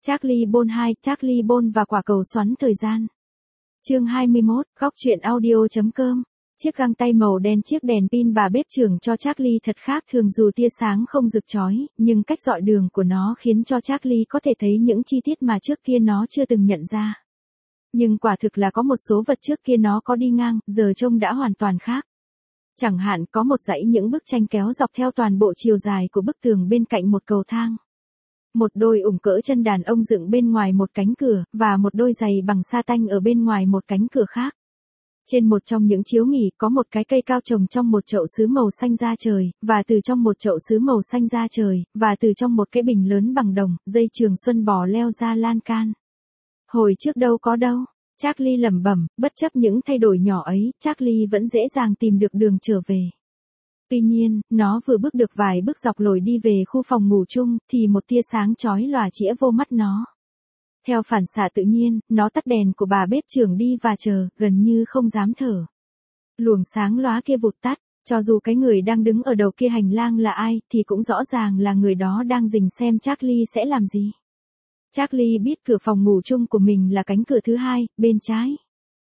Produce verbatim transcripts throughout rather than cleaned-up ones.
Charlie Bond hai, Charlie Bond và quả cầu xoắn thời gian. Chương hai mươi mốt, góc truyện audio chấm com. Chiếc găng tay màu đen, chiếc đèn pin bà bếp trưởng cho Charlie thật khác thường, dù tia sáng không rực chói, nhưng cách dọi đường của nó khiến cho Charlie có thể thấy những chi tiết mà trước kia nó chưa từng nhận ra. Nhưng quả thực là có một số vật trước kia nó có đi ngang, giờ trông đã hoàn toàn khác. Chẳng hạn có một dãy những bức tranh kéo dọc theo toàn bộ chiều dài của bức tường bên cạnh một cầu thang. Một đôi ủng cỡ chân đàn ông dựng bên ngoài một cánh cửa, và một đôi giày bằng sa tanh ở bên ngoài một cánh cửa khác. Trên một trong những chiếu nghỉ có một cái cây cao trồng trong một chậu sứ màu xanh da trời, và từ trong một chậu sứ màu xanh da trời, và từ trong một cái bình lớn bằng đồng, dây trường xuân bò leo ra lan can. Hồi trước đâu có đâu. Charlie lẩm bẩm, bất chấp những thay đổi nhỏ ấy, Charlie vẫn dễ dàng tìm được đường trở về. Tuy nhiên, nó vừa bước được vài bước dọc lối đi về khu phòng ngủ chung, thì một tia sáng chói lòa chĩa vô mắt nó. Theo phản xạ tự nhiên, nó tắt đèn của bà bếp trưởng đi và chờ, gần như không dám thở. Luồng sáng lóa kia vụt tắt, cho dù cái người đang đứng ở đầu kia hành lang là ai, thì cũng rõ ràng là người đó đang rình xem Charlie sẽ làm gì. Charlie biết cửa phòng ngủ chung của mình là cánh cửa thứ hai, bên trái.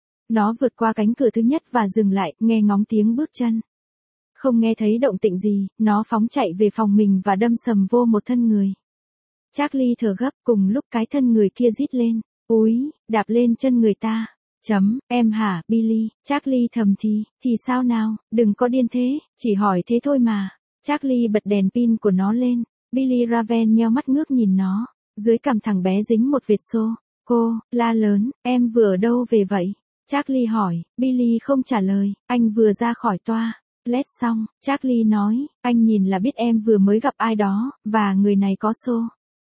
Nó vượt qua cánh cửa thứ nhất và dừng lại, nghe ngóng tiếng bước chân. Không nghe thấy động tĩnh gì, nó phóng chạy về phòng mình và đâm sầm vô một thân người. Charlie thở gấp, cùng lúc cái thân người kia rít lên, úi, đạp lên chân người ta. Chấm, em hả, Billy, Charlie thầm thì, thì sao nào, đừng có điên thế, chỉ hỏi thế thôi mà. Charlie bật đèn pin của nó lên, Billy Raven nheo mắt ngước nhìn nó, dưới cằm thằng bé dính một vệt xô. Cô, la lớn, em vừa ở đâu về vậy? Charlie hỏi, Billy không trả lời, anh vừa ra khỏi toa. Lết xong, Charlie nói, anh nhìn là biết em vừa mới gặp ai đó, và người này có xô.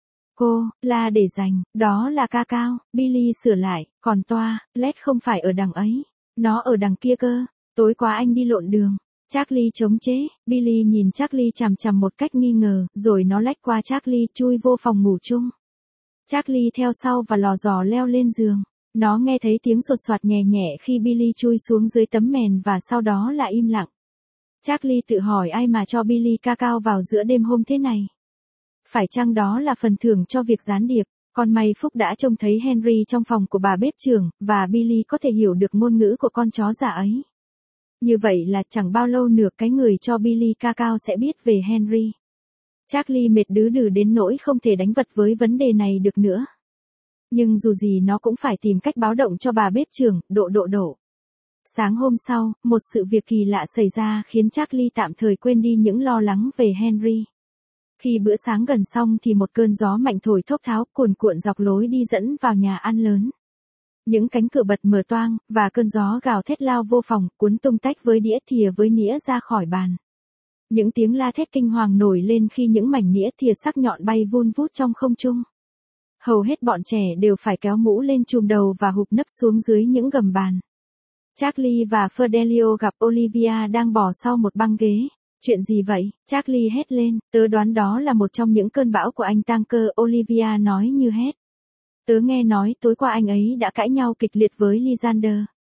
Cô, la để dành, đó là ca cao, Billy sửa lại, còn toa, Lết không phải ở đằng ấy, nó ở đằng kia cơ, tối qua anh đi lộn đường. Charlie chống chế, Billy nhìn Charlie chằm chằm một cách nghi ngờ, rồi nó lách qua Charlie chui vô phòng ngủ chung. Charlie theo sau và lò dò leo lên giường. Nó nghe thấy tiếng sột soạt nhẹ nhẹ khi Billy chui xuống dưới tấm mền và sau đó là im lặng. Charlie tự hỏi ai mà cho Billy ca cao vào giữa đêm hôm thế này. Phải chăng đó là phần thưởng cho việc gián điệp? Con may Phúc đã trông thấy Henry trong phòng của bà bếp trưởng, và Billy có thể hiểu được ngôn ngữ của con chó giả ấy. Như vậy là chẳng bao lâu nữa cái người cho Billy ca cao sẽ biết về Henry. Charlie mệt đứ đừ đến nỗi không thể đánh vật với vấn đề này được nữa. Nhưng dù gì nó cũng phải tìm cách báo động cho bà bếp trưởng, độ độ độ. Sáng hôm sau, một sự việc kỳ lạ xảy ra khiến Charlie tạm thời quên đi những lo lắng về Henry. Khi bữa sáng gần xong thì một cơn gió mạnh thổi thốc tháo cuồn cuộn dọc lối đi dẫn vào nhà ăn lớn. Những cánh cửa bật mở toang, và cơn gió gào thét lao vô phòng, cuốn tung tách với đĩa thìa với nĩa ra khỏi bàn. Những tiếng la thét kinh hoàng nổi lên khi những mảnh nĩa thìa sắc nhọn bay vun vút trong không trung. Hầu hết bọn trẻ đều phải kéo mũ lên chùm đầu và hụp nấp xuống dưới những gầm bàn. Charlie và Fidelio gặp Olivia đang bò sau một băng ghế. Chuyện gì vậy? Charlie hét lên, tớ đoán đó là một trong những cơn bão của anh Tanker, Olivia nói như hét. Tớ nghe nói tối qua anh ấy đã cãi nhau kịch liệt với Lysander.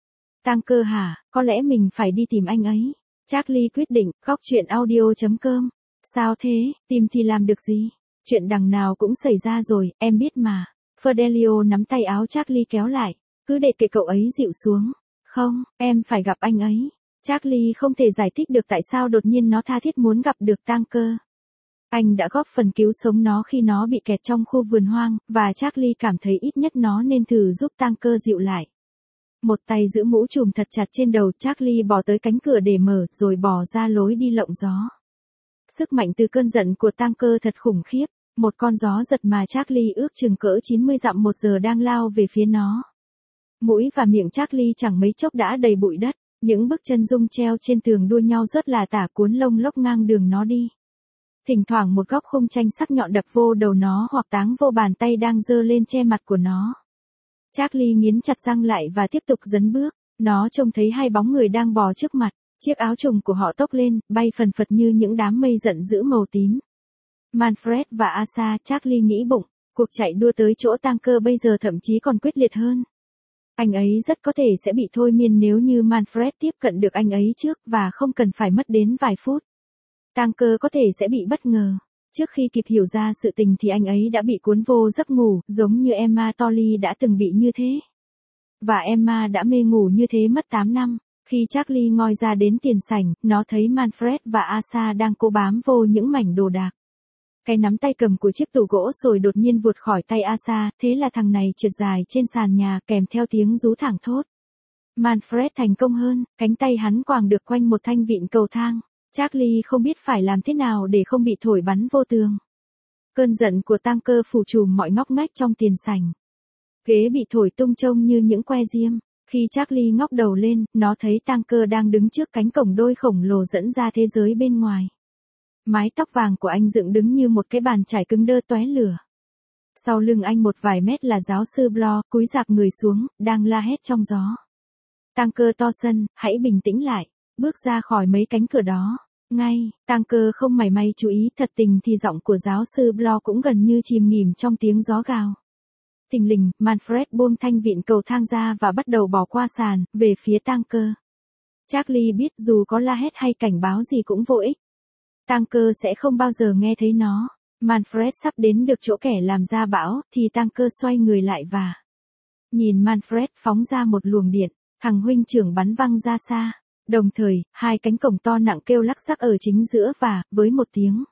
Tanker hả, có lẽ mình phải đi tìm anh ấy. Charlie quyết định, góc truyện audio chấm com. Sao thế, tìm thì làm được gì? Chuyện đằng nào cũng xảy ra rồi, em biết mà. Fidelio nắm tay áo Charlie kéo lại, cứ để kệ cậu ấy dịu xuống. Không, em phải gặp anh ấy. Charlie không thể giải thích được tại sao đột nhiên nó tha thiết muốn gặp được Tanker. Anh đã góp phần cứu sống nó khi nó bị kẹt trong khu vườn hoang, và Charlie cảm thấy ít nhất nó nên thử giúp Tanker dịu lại. Một tay giữ mũ trùm thật chặt trên đầu, Charlie bò tới cánh cửa để mở, rồi bò ra lối đi lộng gió. Sức mạnh từ cơn giận của Tanker thật khủng khiếp, một con gió giật mà Charlie ước chừng cỡ chín mươi dặm một giờ đang lao về phía nó. Mũi và miệng Charlie chẳng mấy chốc đã đầy bụi đất, những bức chân dung treo trên tường đua nhau rớt là tả cuốn lông lốc ngang đường nó đi. Thỉnh thoảng một góc khung tranh sắc nhọn đập vô đầu nó hoặc táng vô bàn tay đang giơ lên che mặt của nó. Charlie nghiến chặt răng lại và tiếp tục dấn bước, nó trông thấy hai bóng người đang bò trước mặt, chiếc áo trùng của họ tốc lên, bay phần phật như những đám mây giận dữ màu tím. Manfred và Asa, Charlie nghĩ bụng, cuộc chạy đua tới chỗ Tanker bây giờ thậm chí còn quyết liệt hơn. Anh ấy rất có thể sẽ bị thôi miên nếu như Manfred tiếp cận được anh ấy trước và không cần phải mất đến vài phút. Tanker có thể sẽ bị bất ngờ. Trước khi kịp hiểu ra sự tình thì anh ấy đã bị cuốn vô giấc ngủ, giống như Emma Torley đã từng bị như thế. Và Emma đã mê ngủ như thế mất tám năm. Khi Charlie ngoi ra đến tiền sảnh, nó thấy Manfred và Asa đang cố bám vô những mảnh đồ đạc. Cái nắm tay cầm của chiếc tủ gỗ sồi đột nhiên vụt khỏi tay Asa, thế là thằng này trượt dài trên sàn nhà kèm theo tiếng rú thảng thốt. Manfred thành công hơn, cánh tay hắn quàng được quanh một thanh vịn cầu thang. Charlie không biết phải làm thế nào để không bị thổi bắn vô tường. Cơn giận của Tanker phủ trùm mọi ngóc ngách trong tiền sảnh. Ghế bị thổi tung trông như những que diêm. Khi Charlie ngóc đầu lên, nó thấy Tanker đang đứng trước cánh cổng đôi khổng lồ dẫn ra thế giới bên ngoài. Mái tóc vàng của anh dựng đứng như một cái bàn chải cứng đơ tóe lửa. Sau lưng anh một vài mét là giáo sư Bloor, cúi rạp người xuống, đang la hét trong gió. Tanker Thorson, hãy bình tĩnh lại, bước ra khỏi mấy cánh cửa đó. Ngay, Tanker không mảy may chú ý, thật tình thì giọng của giáo sư Bloor cũng gần như chìm nghỉm trong tiếng gió gào. Thình lình, Manfred buông thanh vịn cầu thang ra và bắt đầu bỏ qua sàn, về phía Tanker. Charlie biết dù có la hét hay cảnh báo gì cũng vô ích. Tanker sẽ không bao giờ nghe thấy nó. Manfred sắp đến được chỗ kẻ làm ra bão, thì Tanker xoay người lại và nhìn Manfred phóng ra một luồng điện, thằng huynh trưởng bắn văng ra xa. Đồng thời, hai cánh cổng to nặng kêu lắc xắc ở chính giữa và, với một tiếng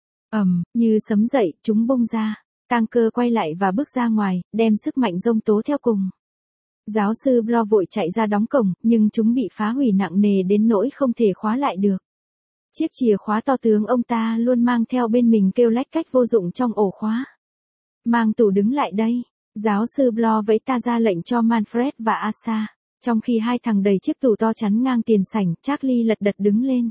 ầm, như sấm dậy, chúng bung ra. Tanker quay lại và bước ra ngoài, đem sức mạnh giông tố theo cùng. Giáo sư Bloor vội chạy ra đóng cổng, nhưng chúng bị phá hủy nặng nề đến nỗi không thể khóa lại được. Chiếc chìa khóa to tướng ông ta luôn mang theo bên mình kêu lách cách vô dụng trong ổ khóa. Mang tủ đứng lại đây. Giáo sư Bloor vẫy ta ra lệnh cho Manfred và Asa. Trong khi hai thằng đầy chiếc tủ to chắn ngang tiền sảnh, Charlie lật đật đứng lên.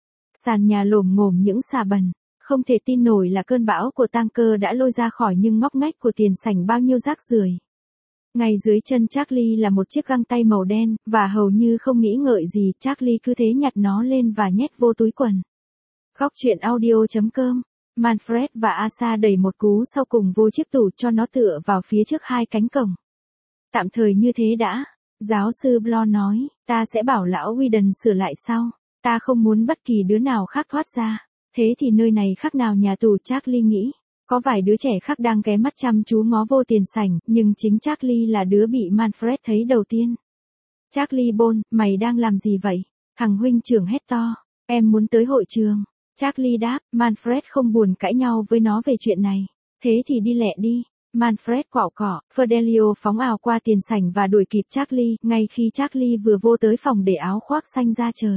Sàn nhà lồm ngồm những xà bần. Không thể tin nổi là cơn bão của Tanker đã lôi ra khỏi những ngóc ngách của tiền sảnh bao nhiêu rác rưởi. Ngay dưới chân Charlie là một chiếc găng tay màu đen, và hầu như không nghĩ ngợi gì, Charlie cứ thế nhặt nó lên và nhét vô túi quần. Góc truyện audio chấm com. Manfred và Asa đẩy một cú sau cùng vô chiếc tủ cho nó tựa vào phía trước hai cánh cổng. Tạm thời như thế đã. Giáo sư Bloor nói, ta sẽ bảo lão Whedon sửa lại sau. Ta không muốn bất kỳ đứa nào khác thoát ra. Thế thì nơi này khác nào nhà tù, Charlie nghĩ. Có vài đứa trẻ khác đang ghé mắt chăm chú ngó vô tiền sảnh, nhưng chính Charlie là đứa bị Manfred thấy đầu tiên. Charlie Bone, mày đang làm gì vậy? Thằng huynh trưởng hét to. Em muốn tới hội trường. Charlie đáp, Manfred không buồn cãi nhau với nó về chuyện này. Thế thì đi lẹ đi. Manfred quạo cỏ, Fidelio phóng ào qua tiền sảnh và đuổi kịp Charlie, ngay khi Charlie vừa vô tới phòng để áo khoác xanh ra trời.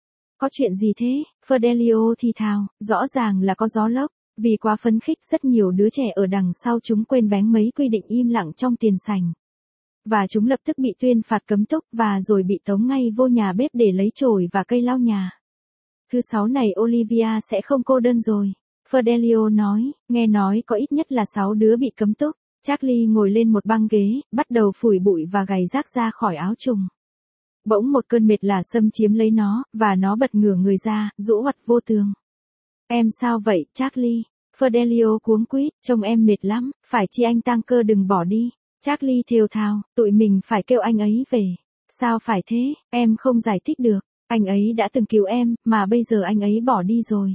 Có chuyện gì thế? Fidelio thì thào, rõ ràng là có gió lốc. Vì quá phấn khích, rất nhiều đứa trẻ ở đằng sau chúng quên bén mấy quy định im lặng trong tiền sảnh. Và chúng lập tức bị tuyên phạt cấm túc và rồi bị tống ngay vô nhà bếp để lấy chổi và cây lau nhà. Thứ sáu này Olivia sẽ không cô đơn rồi. Fidelio nói, nghe nói có ít nhất là sáu đứa bị cấm túc. Charlie ngồi lên một băng ghế, bắt đầu phủi bụi và gầy rác ra khỏi áo trùng. Bỗng một cơn mệt lả xâm chiếm lấy nó, và nó bật ngửa người ra, rũ hoặt vô tường. Em sao vậy, Charlie? Fidelio cuống quýt, trông em mệt lắm, phải chi anh Tanker đừng bỏ đi. Charlie thều thào, tụi mình phải kêu anh ấy về. Sao phải thế, em không giải thích được. Anh ấy đã từng cứu em, mà bây giờ anh ấy bỏ đi rồi.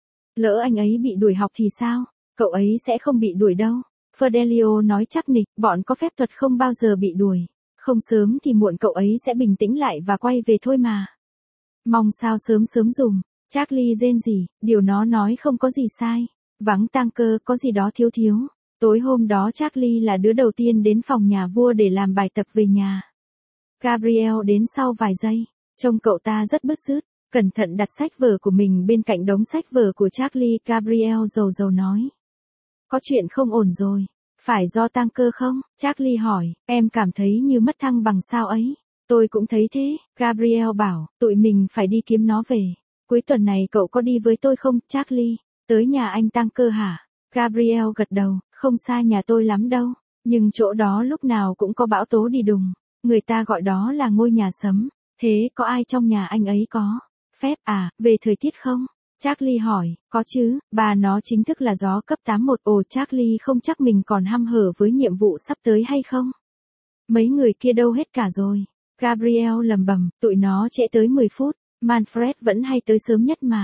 Lỡ anh ấy bị đuổi học thì sao? Cậu ấy sẽ không bị đuổi đâu. Fidelio nói chắc nịch, bọn có phép thuật không bao giờ bị đuổi. Không sớm thì muộn cậu ấy sẽ bình tĩnh lại và quay về thôi mà. Mong sao sớm sớm dùm. Charlie rên rỉ, điều nó nói không có gì sai. Vắng Tanker có gì đó thiếu thiếu. Tối hôm đó Charlie là đứa đầu tiên đến phòng nhà vua để làm bài tập về nhà. Gabriel đến sau vài giây. Trông cậu ta rất bứt rứt. Cẩn thận đặt sách vở của mình bên cạnh đống sách vở của Charlie. Gabriel rầu rầu nói. Có chuyện không ổn rồi. Phải do Tanker không? Charlie hỏi, em cảm thấy như mất thăng bằng sao ấy. Tôi cũng thấy thế. Gabriel bảo, tụi mình phải đi kiếm nó về. Cuối tuần này cậu có đi với tôi không, Charlie? Tới nhà anh Tanker hả? Gabriel gật đầu, không xa nhà tôi lắm đâu. Nhưng chỗ đó lúc nào cũng có bão tố đi đùng. Người ta gọi đó là ngôi nhà sấm. Thế có ai trong nhà anh ấy có phép à, về thời tiết không? Charlie hỏi, có chứ, bà nó chính thức là gió cấp tám một. Ồ, Charlie không chắc mình còn hăm hở với nhiệm vụ sắp tới hay không? Mấy người kia đâu hết cả rồi? Gabriel lầm bầm, tụi nó trễ tới mười phút. Manfred vẫn hay tới sớm nhất mà.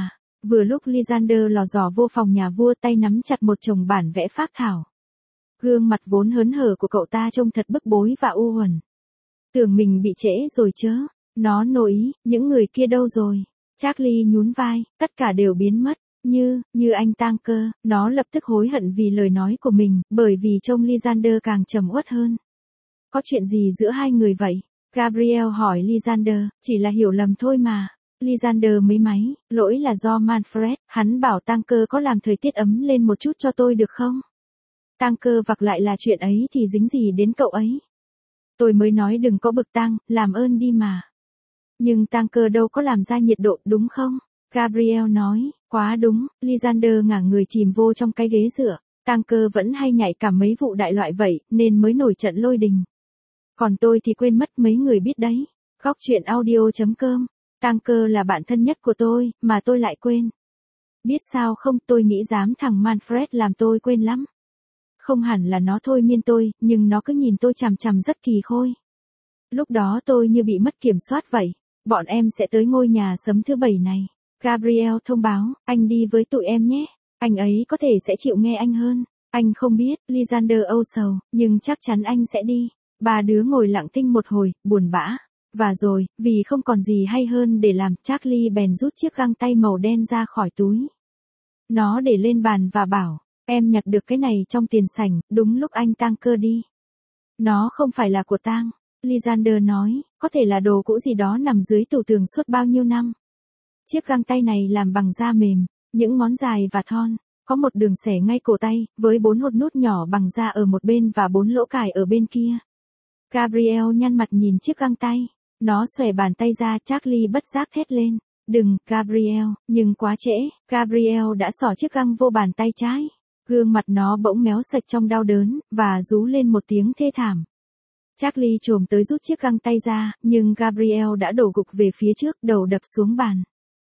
Vừa lúc Lysander lò dò vô phòng nhà vua tay nắm chặt một chồng bản vẽ phác thảo. Gương mặt vốn hớn hở của cậu ta trông thật bức bối và u uẩn. Tưởng mình bị trễ rồi chớ. Nó nổi ý, những người kia đâu rồi? Charlie nhún vai, tất cả đều biến mất. Như, như anh tang cơ, nó lập tức hối hận vì lời nói của mình, bởi vì trông Lysander càng trầm uất hơn. Có chuyện gì giữa hai người vậy? Gabriel hỏi Lysander, chỉ là hiểu lầm thôi mà. Lysander mấy máy, lỗi là do Manfred, hắn bảo tang cơ có làm thời tiết ấm lên một chút cho tôi được không? Tang cơ vặc lại là chuyện ấy thì dính gì đến cậu ấy? Tôi mới nói đừng có bực tang, làm ơn đi mà. Nhưng tang cơ đâu có làm ra nhiệt độ đúng không? Gabriel nói, quá đúng, Lysander ngả người chìm vô trong cái ghế dựa. Tang cơ vẫn hay nhảy cả mấy vụ đại loại vậy, nên mới nổi trận lôi đình. Còn tôi thì quên mất mấy người biết đấy. Góc truyện audio.com. Tang cơ là bạn thân nhất của tôi, mà tôi lại quên. Biết sao không, tôi nghĩ dám thằng Manfred làm tôi quên lắm. Không hẳn là nó thôi miên tôi, nhưng nó cứ nhìn tôi chằm chằm rất kỳ khôi. Lúc đó tôi như bị mất kiểm soát vậy. Bọn em sẽ tới ngôi nhà sớm thứ bảy này. Gabriel thông báo, anh đi với tụi em nhé. Anh ấy có thể sẽ chịu nghe anh hơn. Anh không biết, Lysander âu sầu, nhưng chắc chắn anh sẽ đi. Ba đứa ngồi lặng thinh một hồi, buồn bã. Và rồi, vì không còn gì hay hơn để làm, Charlie bèn rút chiếc găng tay màu đen ra khỏi túi. Nó để lên bàn và bảo, em nhặt được cái này trong tiền sảnh, đúng lúc anh tang cơ đi. Nó không phải là của tang. Lysander nói, có thể là đồ cũ gì đó nằm dưới tủ tường suốt bao nhiêu năm. Chiếc găng tay này làm bằng da mềm, những ngón dài và thon, có một đường xẻ ngay cổ tay, với bốn hột nút nhỏ bằng da ở một bên và bốn lỗ cài ở bên kia. Gabriel nhăn mặt nhìn chiếc găng tay. Nó xòe bàn tay ra, Charlie bất giác thét lên. Đừng, Gabriel, nhưng quá trễ, Gabriel đã xỏ chiếc găng vô bàn tay trái. Gương mặt nó bỗng méo sạch trong đau đớn, và rú lên một tiếng thê thảm. Charlie chồm tới rút chiếc găng tay ra, nhưng Gabriel đã đổ gục về phía trước, đầu đập xuống bàn.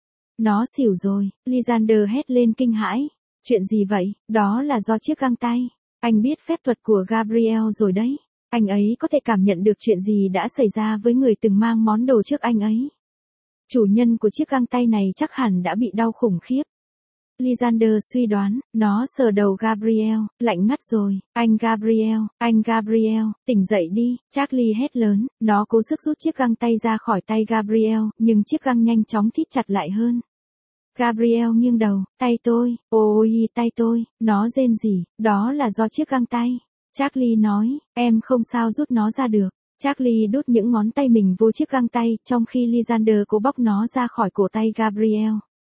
Nó xỉu rồi, Lysander hét lên kinh hãi. Chuyện gì vậy? Đó là do chiếc găng tay. Anh biết phép thuật của Gabriel rồi đấy. Anh ấy có thể cảm nhận được chuyện gì đã xảy ra với người từng mang món đồ trước anh ấy. Chủ nhân của chiếc găng tay này chắc hẳn đã bị đau khủng khiếp. Lysander suy đoán, nó sờ đầu Gabriel, lạnh ngắt rồi. Anh Gabriel, anh Gabriel, tỉnh dậy đi, Charlie hét lớn, nó cố sức rút chiếc găng tay ra khỏi tay Gabriel, nhưng chiếc găng nhanh chóng thít chặt lại hơn. Gabriel nghiêng đầu, tay tôi, ôi tay tôi, nó rên rỉ, đó là do chiếc găng tay. Charlie nói, em không sao rút nó ra được. Charlie đút những ngón tay mình vô chiếc găng tay, trong khi Lysander cố bóc nó ra khỏi cổ tay Gabriel.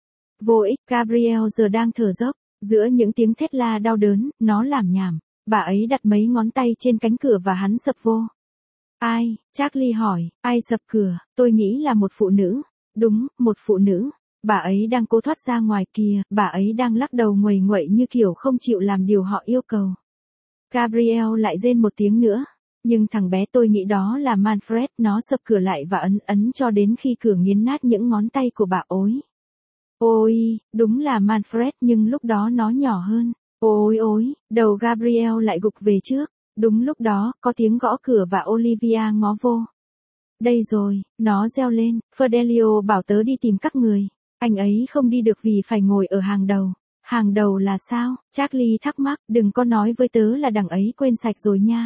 Vô ích, Gabriel giờ đang thở dốc, giữa những tiếng thét la đau đớn, nó lảm nhảm. Bà ấy đặt mấy ngón tay trên cánh cửa và hắn sập vô. Ai? Charlie hỏi, ai sập cửa? Tôi nghĩ là một phụ nữ. Đúng, một phụ nữ. Bà ấy đang cố thoát ra ngoài kìa, bà ấy đang lắc đầu nguầy nguậy như kiểu không chịu làm điều họ yêu cầu. Gabriel lại rên một tiếng nữa. Nhưng thằng bé tôi nghĩ đó là Manfred, nó sập cửa lại và ấn ấn cho đến khi cửa nghiến nát những ngón tay của bà ối. Ôi, đúng là Manfred nhưng lúc đó nó nhỏ hơn. Ôi ôi, đầu Gabriel lại gục về trước. Đúng lúc đó, có tiếng gõ cửa và Olivia ngó vô. Đây rồi, nó reo lên, Fidelio bảo tớ đi tìm các người. Anh ấy không đi được vì phải ngồi ở hàng đầu. Hàng đầu là sao? Charlie thắc mắc, đừng có nói với tớ là đằng ấy quên sạch rồi nha.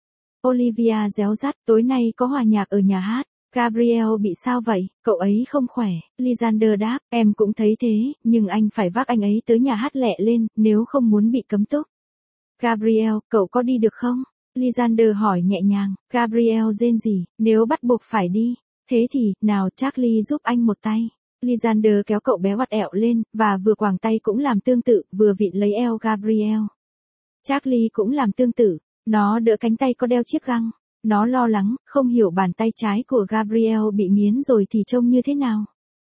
Olivia réo rắt, tối nay có hòa nhạc ở nhà hát. Gabriel bị sao vậy? Cậu ấy không khỏe. Lysander đáp, em cũng thấy thế, nhưng anh phải vác anh ấy tới nhà hát lẹ lên, nếu không muốn bị cấm túc. Gabriel, cậu có đi được không? Lysander hỏi nhẹ nhàng. Gabriel rên rỉ, nếu bắt buộc phải đi. Thế thì, nào Charlie giúp anh một tay. Lysander kéo cậu bé vặt ẹo lên, và vừa quàng tay cũng làm tương tự, vừa vịn lấy eo Gabriel. Charlie cũng làm tương tự. Nó đỡ cánh tay có đeo chiếc găng. Nó lo lắng, không hiểu bàn tay trái của Gabriel bị nghiến rồi thì trông như thế nào.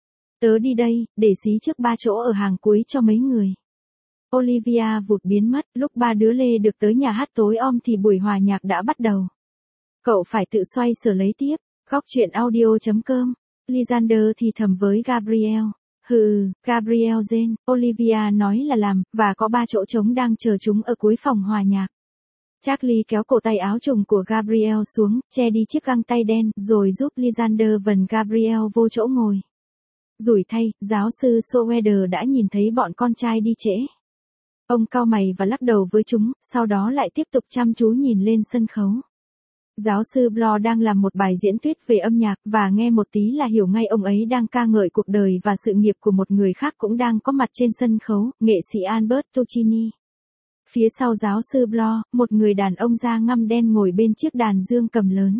Tớ đi đây, để xí trước ba chỗ ở hàng cuối cho mấy người. Olivia vụt biến mất, lúc ba đứa lê được tới nhà hát tối om thì buổi hòa nhạc đã bắt đầu. Cậu phải tự xoay sở lấy tiếp. Góc truyện audio.com. Lysander thì thầm với Gabriel. Hừ, Gabriel rên, Olivia nói là làm, và có ba chỗ trống đang chờ chúng ở cuối phòng hòa nhạc. Charlie kéo cổ tay áo trùng của Gabriel xuống, che đi chiếc găng tay đen, rồi giúp Lysander vần Gabriel vô chỗ ngồi. Rủi thay, giáo sư Soeder đã nhìn thấy bọn con trai đi trễ. Ông cau mày và lắc đầu với chúng, sau đó lại tiếp tục chăm chú nhìn lên sân khấu. Giáo sư Bloor đang làm một bài diễn thuyết về âm nhạc và nghe một tí là hiểu ngay ông ấy đang ca ngợi cuộc đời và sự nghiệp của một người khác cũng đang có mặt trên sân khấu, nghệ sĩ Albert Tuccini. Phía sau giáo sư Bloor, một người đàn ông da ngăm đen ngồi bên chiếc đàn dương cầm lớn.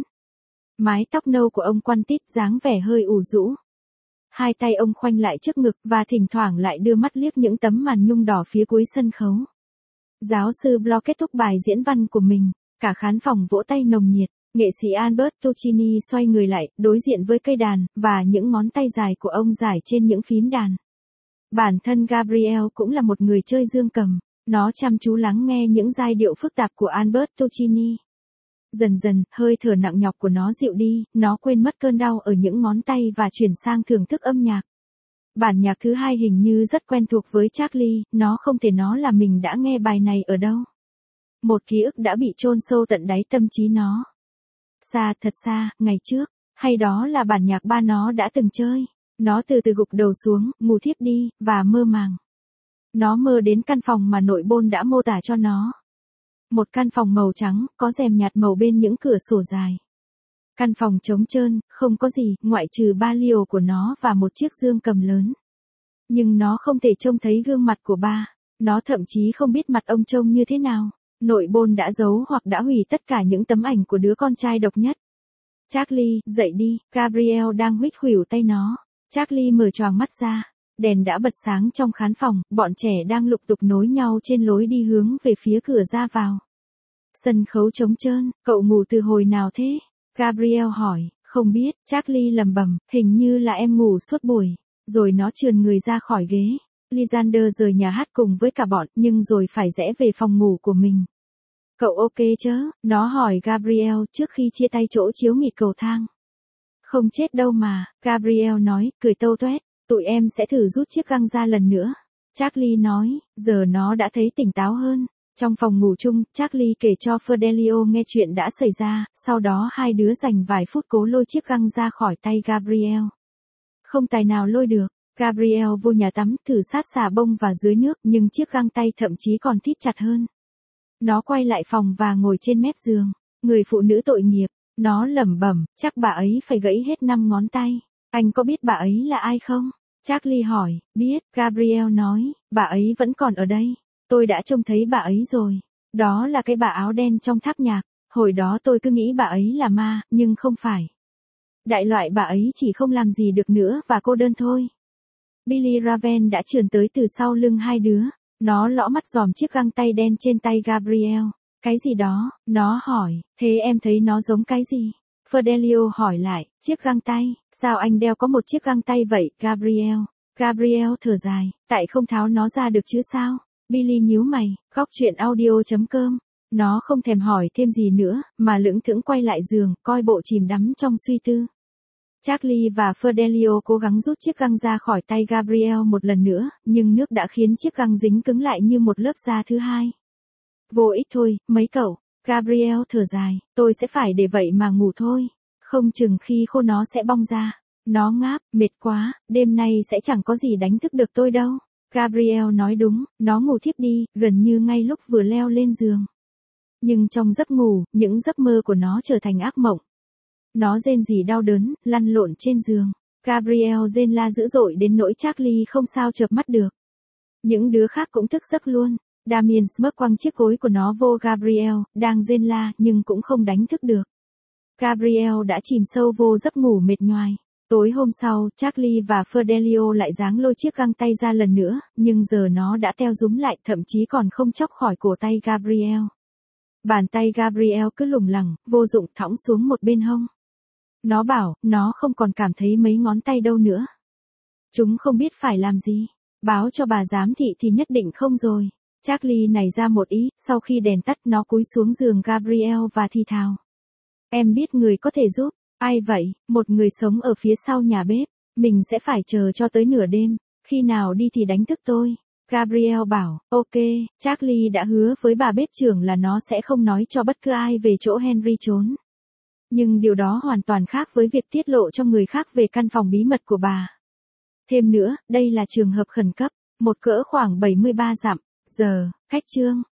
Mái tóc nâu của ông quăn tít, dáng vẻ hơi ủ rũ. Hai tay ông khoanh lại trước ngực và thỉnh thoảng lại đưa mắt liếc những tấm màn nhung đỏ phía cuối sân khấu. Giáo sư Bloor kết thúc bài diễn văn của mình, cả khán phòng vỗ tay nồng nhiệt. Nghệ sĩ Albert Tuccini xoay người lại, đối diện với cây đàn, và những ngón tay dài của ông rải trên những phím đàn. Bản thân Gabriel cũng là một người chơi dương cầm, nó chăm chú lắng nghe những giai điệu phức tạp của Albert Tuccini. Dần dần, hơi thở nặng nhọc của nó dịu đi, nó quên mất cơn đau ở những ngón tay và chuyển sang thưởng thức âm nhạc. Bản nhạc thứ hai hình như rất quen thuộc với Charlie, nó không thể nó là mình đã nghe bài này ở đâu. Một ký ức đã bị chôn sâu tận đáy tâm trí nó. Xa, thật xa, ngày trước, hay đó là bản nhạc ba nó đã từng chơi. Nó từ từ gục đầu xuống, ngủ thiếp đi, và mơ màng. Nó mơ đến căn phòng mà nội bôn đã mô tả cho nó. Một căn phòng màu trắng, có rèm nhạt màu bên những cửa sổ dài. Căn phòng trống trơn, không có gì, ngoại trừ ba liều của nó và một chiếc dương cầm lớn. Nhưng nó không thể trông thấy gương mặt của ba. Nó thậm chí không biết mặt ông trông như thế nào. Nội bôn đã giấu hoặc đã hủy tất cả những tấm ảnh của đứa con trai độc nhất. Charlie, dậy đi, Gabriel đang huých khuỷu tay nó. Charlie mở choàng mắt ra. Đèn đã bật sáng trong khán phòng, bọn trẻ đang lục tục nối nhau trên lối đi hướng về phía cửa ra vào. Sân khấu trống trơn, cậu ngủ từ hồi nào thế? Gabriel hỏi, không biết, Charlie lẩm bẩm, hình như là em ngủ suốt buổi. Rồi nó trườn người ra khỏi ghế. Lysander rời nhà hát cùng với cả bọn, nhưng rồi phải rẽ về phòng ngủ của mình. Cậu ok chứ? Nó hỏi Gabriel trước khi chia tay chỗ chiếu nghỉ cầu thang. Không chết đâu mà, Gabriel nói, cười tâu toét. Tụi em sẽ thử rút chiếc găng ra lần nữa. Charlie nói, giờ nó đã thấy tỉnh táo hơn. Trong phòng ngủ chung, Charlie kể cho Fidelio nghe chuyện đã xảy ra, sau đó hai đứa dành vài phút cố lôi chiếc găng ra khỏi tay Gabriel. Không tài nào lôi được. Gabriel vô nhà tắm, thử sát xà bông vào dưới nước, nhưng chiếc găng tay thậm chí còn thít chặt hơn. Nó quay lại phòng và ngồi trên mép giường. Người phụ nữ tội nghiệp. Nó lẩm bẩm, chắc bà ấy phải gãy hết năm ngón tay. Anh có biết bà ấy là ai không? Charlie hỏi, biết, Gabriel nói, bà ấy vẫn còn ở đây. Tôi đã trông thấy bà ấy rồi. Đó là cái bà áo đen trong tháp nhạc. Hồi đó tôi cứ nghĩ bà ấy là ma, nhưng không phải. Đại loại bà ấy chỉ không làm gì được nữa và cô đơn thôi. Billy Raven đã trườn tới từ sau lưng hai đứa. Nó lõ mắt dòm chiếc găng tay đen trên tay Gabriel. Cái gì đó? Nó hỏi, thế em thấy nó giống cái gì? Fidelio hỏi lại, chiếc găng tay, sao anh đeo có một chiếc găng tay vậy, Gabriel? Gabriel thở dài, tại không tháo nó ra được chứ sao? Billy nhíu mày, góc chuyện audio chấm com. Nó không thèm hỏi thêm gì nữa, mà lững thững quay lại giường, coi bộ chìm đắm trong suy tư. Charlie và Fidelio cố gắng rút chiếc găng ra khỏi tay Gabriel một lần nữa, nhưng nước đã khiến chiếc găng dính cứng lại như một lớp da thứ hai. Vô ích thôi, mấy cậu. Gabriel thở dài, tôi sẽ phải để vậy mà ngủ thôi. Không chừng khi khô nó sẽ bong ra. Nó ngáp, mệt quá, đêm nay sẽ chẳng có gì đánh thức được tôi đâu. Gabriel nói đúng, nó ngủ thiếp đi, gần như ngay lúc vừa leo lên giường. Nhưng trong giấc ngủ, những giấc mơ của nó trở thành ác mộng. Nó rên rỉ đau đớn, lăn lộn trên giường. Gabriel rên la dữ dội đến nỗi Charlie không sao chợp mắt được. Những đứa khác cũng thức giấc luôn. Damien Smirk quăng chiếc gối của nó vô Gabriel, đang rên la, nhưng cũng không đánh thức được. Gabriel đã chìm sâu vô giấc ngủ mệt nhoài. Tối hôm sau, Charlie và Fidelio lại giáng lôi chiếc găng tay ra lần nữa, nhưng giờ nó đã teo rúm lại, thậm chí còn không chóc khỏi cổ tay Gabriel. Bàn tay Gabriel cứ lủng lẳng, vô dụng thõng xuống một bên hông. Nó bảo, nó không còn cảm thấy mấy ngón tay đâu nữa. Chúng không biết phải làm gì. Báo cho bà giám thị thì nhất định không rồi. Charlie nảy ra một ý, sau khi đèn tắt nó cúi xuống giường Gabriel và thì thào. Em biết người có thể giúp. Ai vậy? Một người sống ở phía sau nhà bếp. Mình sẽ phải chờ cho tới nửa đêm. Khi nào đi thì đánh thức tôi. Gabriel bảo, ok, Charlie đã hứa với bà bếp trưởng là nó sẽ không nói cho bất cứ ai về chỗ Henry trốn. Nhưng điều đó hoàn toàn khác với việc tiết lộ cho người khác về căn phòng bí mật của bà. Thêm nữa, đây là trường hợp khẩn cấp, một cỡ khoảng bảy mươi ba dặm, giờ, cách Trương